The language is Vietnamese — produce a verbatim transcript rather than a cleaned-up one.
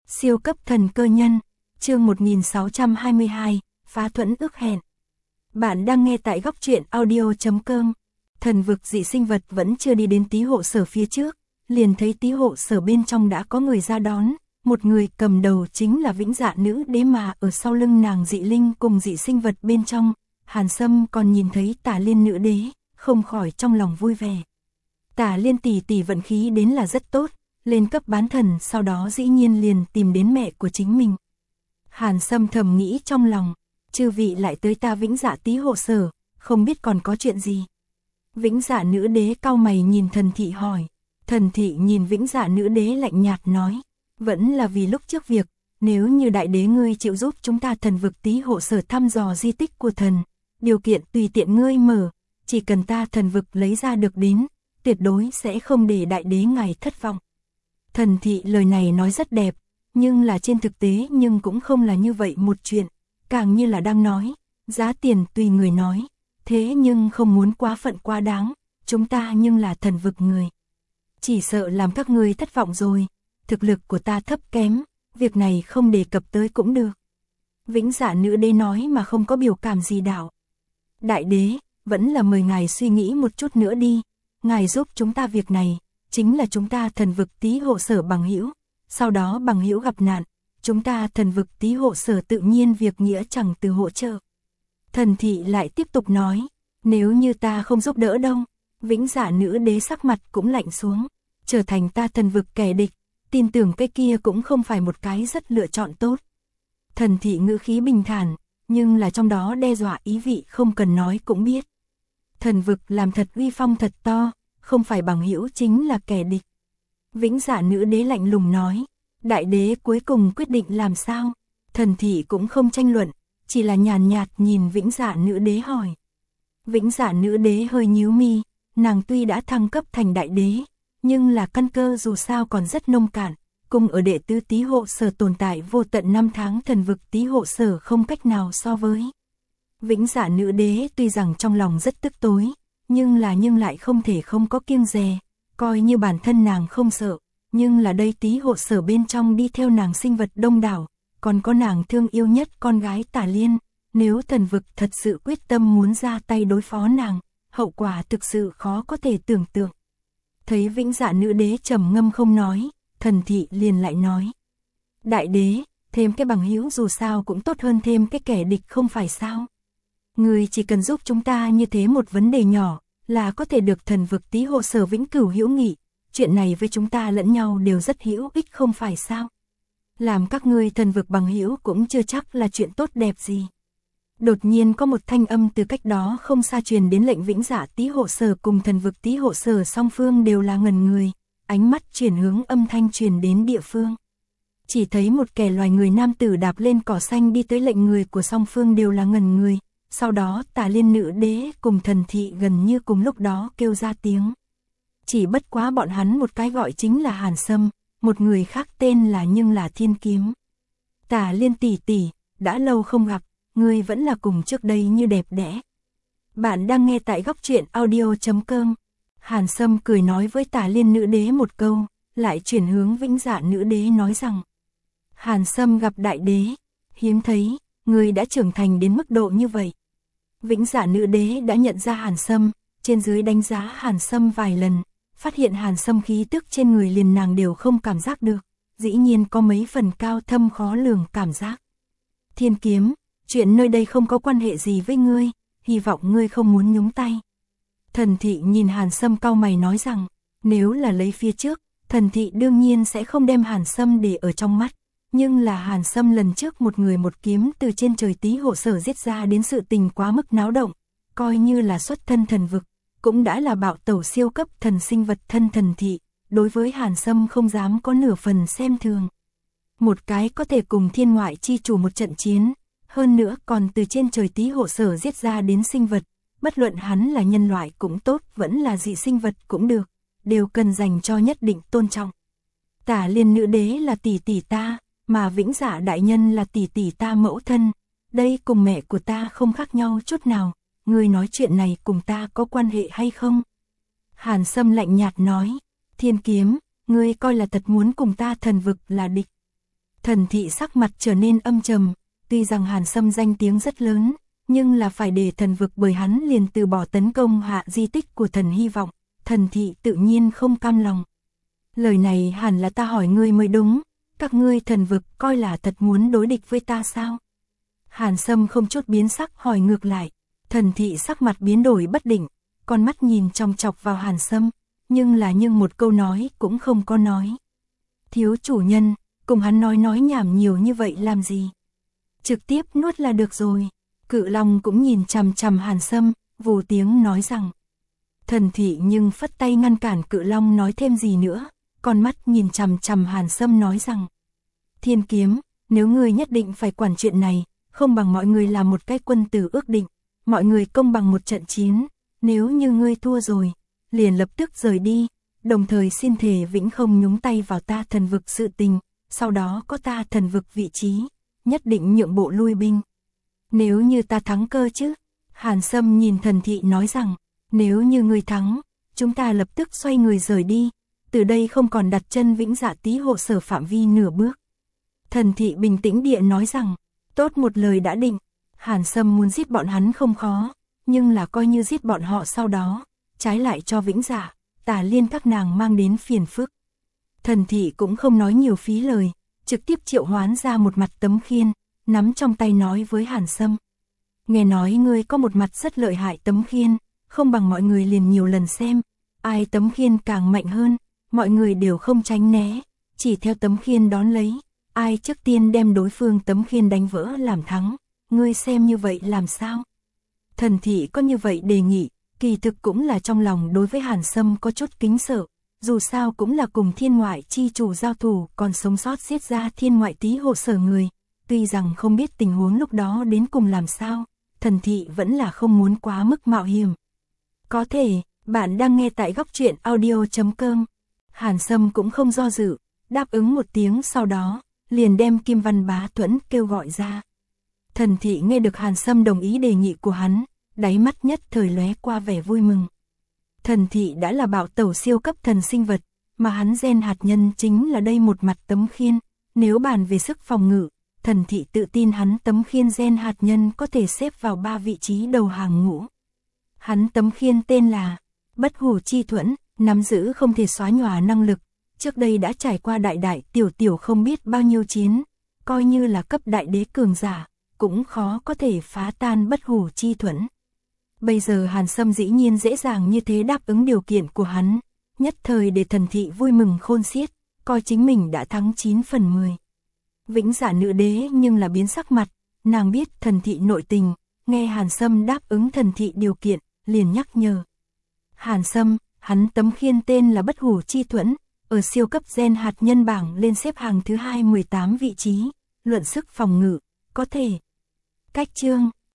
Siêu cấp thần cơ nhân, chương một nghìn sáu trăm hai mươi hai, phá thuẫn ước hẹn. Bạn đang nghe tại góc truyện audio chấm com. Thần vực dị sinh vật vẫn chưa đi đến tí hộ sở phía trước, liền thấy tí hộ sở bên trong đã có người ra đón, một người cầm đầu chính là Vĩnh Dạ nữ đế, mà ở sau lưng nàng dị linh cùng dị sinh vật bên trong. Hàn Sâm còn nhìn thấy Tả Liên nữ đế, không khỏi trong lòng vui vẻ. Tả Liên tỷ tỷ vận khí đến là rất tốt, lên cấp bán thần, sau đó dĩ nhiên liền tìm đến mẹ của chính mình. Hàn Sâm thầm nghĩ trong lòng, chư vị lại tới ta Vĩnh Dạ tí hộ sở, không biết còn có chuyện gì. Vĩnh Dạ nữ đế cau mày nhìn Thần Thị hỏi. Thần Thị nhìn Vĩnh Dạ nữ đế lạnh nhạt nói, vẫn là vì lúc trước việc, nếu như đại đế ngươi chịu giúp chúng ta thần vực tí hộ sở thăm dò di tích của thần, điều kiện tùy tiện ngươi mở, chỉ cần ta thần vực lấy ra được đến, tuyệt đối sẽ không để đại đế ngài thất vọng. Thần Thị lời này nói rất đẹp, nhưng là trên thực tế nhưng cũng không là như vậy một chuyện, càng như là đang nói, giá tiền tùy người nói, thế nhưng không muốn quá phận quá đáng, chúng ta nhưng là thần vực người. Chỉ sợ làm các ngươi thất vọng rồi, thực lực của ta thấp kém, việc này không đề cập tới cũng được. Vĩnh Dạ nữ đế nói mà không có biểu cảm gì đạo. Đại đế, vẫn là mời ngài suy nghĩ một chút nữa đi, ngài giúp chúng ta việc này, chính là chúng ta thần vực tí hộ sở bằng hữu, sau đó bằng hữu gặp nạn, chúng ta thần vực tí hộ sở tự nhiên việc nghĩa chẳng từ hỗ trợ. Thần Thị lại tiếp tục nói, nếu như ta không giúp đỡ đâu. Vĩnh Dạ nữ đế sắc mặt cũng lạnh xuống, trở thành ta thần vực kẻ địch, tin tưởng cái kia cũng không phải một cái rất lựa chọn tốt. Thần Thị ngữ khí bình thản, nhưng là trong đó đe dọa ý vị không cần nói cũng biết. Thần vực làm thật uy phong thật to, không phải bằng hữu chính là kẻ địch. Vĩnh Dạ nữ đế lạnh lùng nói, đại đế cuối cùng quyết định làm sao? Thần Thị cũng không tranh luận, chỉ là nhàn nhạt nhìn Vĩnh Dạ nữ đế hỏi. Vĩnh Dạ nữ đế hơi nhíu mi, nàng tuy đã thăng cấp thành đại đế, nhưng là căn cơ dù sao còn rất nông cạn, cùng ở đệ tứ tí hộ sở tồn tại vô tận năm tháng thần vực tí hộ sở không cách nào so với. Vĩnh Dạ nữ đế tuy rằng trong lòng rất tức tối, nhưng là nhưng lại không thể không có kiêng dè, coi như bản thân nàng không sợ, nhưng là đây tí hộ sở bên trong đi theo nàng sinh vật đông đảo, còn có nàng thương yêu nhất con gái Tả Liên, nếu thần vực thật sự quyết tâm muốn ra tay đối phó nàng, hậu quả thực sự khó có thể tưởng tượng. Thấy Vĩnh Dạ nữ đế trầm ngâm không nói, Thần Thị liền lại nói, đại đế, thêm cái bằng hữu dù sao cũng tốt hơn thêm cái kẻ địch không phải sao? Người chỉ cần giúp chúng ta như thế một vấn đề nhỏ, là có thể được thần vực tí hộ sở vĩnh cửu hữu nghị, chuyện này với chúng ta lẫn nhau đều rất hữu ích không phải sao? Làm các ngươi thần vực bằng hữu cũng chưa chắc là chuyện tốt đẹp gì. Đột nhiên có một thanh âm từ cách đó không xa truyền đến, lệnh Vĩnh Dạ tí hộ sở cùng thần vực tí hộ sở song phương đều là ngẩn người, ánh mắt chuyển hướng âm thanh truyền đến địa phương. Chỉ thấy một kẻ loài người nam tử đạp lên cỏ xanh đi tới, lệnh người của song phương đều là ngẩn người, sau đó Tả Liên nữ đế cùng Thần Thị gần như cùng lúc đó kêu ra tiếng. Chỉ bất quá bọn hắn một cái gọi chính là Hàn Sâm, một người khác tên là nhưng là Thiên Kiếm. Tả Liên tỷ tỷ, đã lâu không gặp, ngươi vẫn là cùng trước đây như đẹp đẽ. Bạn đang nghe tại góc truyện audio chấm com. Hàn Sâm cười nói với Tả Liên nữ đế một câu, lại chuyển hướng Vĩnh Dạ nữ đế nói rằng, Hàn Sâm gặp đại đế, hiếm thấy, ngươi đã trưởng thành đến mức độ như vậy. Vĩnh Dạ nữ đế đã nhận ra Hàn Sâm, trên dưới đánh giá Hàn Sâm vài lần, phát hiện Hàn Sâm khí tức trên người liền nàng đều không cảm giác được, dĩ nhiên có mấy phần cao thâm khó lường cảm giác. Thiên Kiếm, chuyện nơi đây không có quan hệ gì với ngươi, hy vọng ngươi không muốn nhúng tay. Thần Thị nhìn Hàn Sâm cau mày nói rằng, nếu là lấy phía trước, Thần Thị đương nhiên sẽ không đem Hàn Sâm để ở trong mắt, nhưng là Hàn Sâm lần trước một người một kiếm từ trên trời tí hộ sở giết ra đến sự tình quá mức náo động, coi như là xuất thân thần vực, cũng đã là bạo tẩu siêu cấp thần sinh vật thân Thần Thị, đối với Hàn Sâm không dám có nửa phần xem thường. Một cái có thể cùng thiên ngoại chi chủ một trận chiến, hơn nữa còn từ trên trời tí hộ sở giết ra đến sinh vật, bất luận hắn là nhân loại cũng tốt, vẫn là dị sinh vật cũng được, đều cần dành cho nhất định tôn trọng. Tả Liên nữ đế là tỷ tỷ ta, mà Vĩnh Dạ đại nhân là tỷ tỷ ta mẫu thân, đây cùng mẹ của ta không khác nhau chút nào, ngươi nói chuyện này cùng ta có quan hệ hay không? Hàn Sâm lạnh nhạt nói, Thiên Kiếm, ngươi coi là thật muốn cùng ta thần vực là địch. Thần thị sắc mặt trở nên âm trầm, tuy rằng Hàn Sâm danh tiếng rất lớn, nhưng là phải để thần vực bởi hắn liền từ bỏ tấn công hạ di tích của thần hy vọng, thần thị tự nhiên không cam lòng. Lời này hẳn là ta hỏi ngươi mới đúng, các ngươi thần vực coi là thật muốn đối địch với ta sao? Hàn Sâm không chút biến sắc hỏi ngược lại, thần thị sắc mặt biến đổi bất định, con mắt nhìn chòng chọc vào Hàn Sâm, nhưng là nhưng một câu nói cũng không có nói. Thiếu chủ nhân, cùng hắn nói nói nhảm nhiều như vậy làm gì? Trực tiếp nuốt là được rồi. Cự Long cũng nhìn chằm chằm Hàn Sâm, vù tiếng nói rằng. Thần thị nhưng phất tay ngăn cản Cự Long nói thêm gì nữa, con mắt nhìn chằm chằm Hàn Sâm nói rằng. Thiên Kiếm, nếu ngươi nhất định phải quản chuyện này, không bằng mọi người làm một cái quân tử ước định, mọi người công bằng một trận chiến, nếu như ngươi thua rồi, liền lập tức rời đi, đồng thời xin thề vĩnh không nhúng tay vào ta thần vực sự tình, sau đó có ta thần vực vị trí, nhất định nhượng bộ lui binh. Nếu như ta thắng cơ chứ? Hàn Sâm nhìn thần thị nói rằng, nếu như ngươi thắng, chúng ta lập tức xoay người rời đi, từ đây không còn đặt chân Vĩnh Dạ Tí hộ sở phạm vi nửa bước. Thần thị bình tĩnh địa nói rằng, tốt, một lời đã định. Hàn Sâm muốn giết bọn hắn không khó, nhưng là coi như giết bọn họ sau đó, trái lại cho Vĩnh Dạ, Tà Liên các nàng mang đến phiền phức. Thần thị cũng không nói nhiều phí lời, trực tiếp triệu hoán ra một mặt tấm khiên, nắm trong tay nói với Hàn Sâm. Nghe nói ngươi có một mặt rất lợi hại tấm khiên, không bằng mọi người liền nhiều lần xem, ai tấm khiên càng mạnh hơn, mọi người đều không tránh né, chỉ theo tấm khiên đón lấy, ai trước tiên đem đối phương tấm khiên đánh vỡ làm thắng, ngươi xem như vậy làm sao? Thần thị có như vậy đề nghị, kỳ thực cũng là trong lòng đối với Hàn Sâm có chút kính sợ, dù sao cũng là cùng thiên ngoại chi chủ giao thủ còn sống sót giết ra thiên ngoại tí hộ sở người, tuy rằng không biết tình huống lúc đó đến cùng làm sao, thần thị vẫn là không muốn quá mức mạo hiểm. Có thể, bạn đang nghe tại góc truyện audio chấm com. Hàn Sâm cũng không do dự, đáp ứng một tiếng sau đó, liền đem Kim Văn Bá Thuẫn kêu gọi ra. Thần thị nghe được Hàn Sâm đồng ý đề nghị của hắn, đáy mắt nhất thời lóe qua vẻ vui mừng. Thần thị đã là bạo tẩu siêu cấp thần sinh vật, mà hắn gen hạt nhân chính là đây một mặt tấm khiên, nếu bàn về sức phòng ngự, thần thị tự tin hắn tấm khiên gen hạt nhân có thể xếp vào ba vị trí đầu hàng ngũ. Hắn tấm khiên tên là Bất Hủ Chi Thuẫn, nắm giữ không thể xóa nhòa năng lực, trước đây đã trải qua đại đại tiểu tiểu không biết bao nhiêu chiến, coi như là cấp đại đế cường giả, cũng khó có thể phá tan Bất Hủ Chi Thuẫn. Bây giờ Hàn Sâm dĩ nhiên dễ dàng như thế đáp ứng điều kiện của hắn, nhất thời để thần thị vui mừng khôn xiết, coi chính mình đã thắng chín phần mười. Vĩnh Dạ nữ đế nhưng là biến sắc mặt, nàng biết thần thị nội tình, nghe Hàn Sâm đáp ứng thần thị điều kiện, liền nhắc nhở. Hàn Sâm, hắn tấm khiên tên là Bất Hủ Chi Thuẫn, ở siêu cấp gen hạt nhân bảng lên xếp hàng thứ hai mười tám vị trí, luận sức phòng ngự, có thể. Cách chương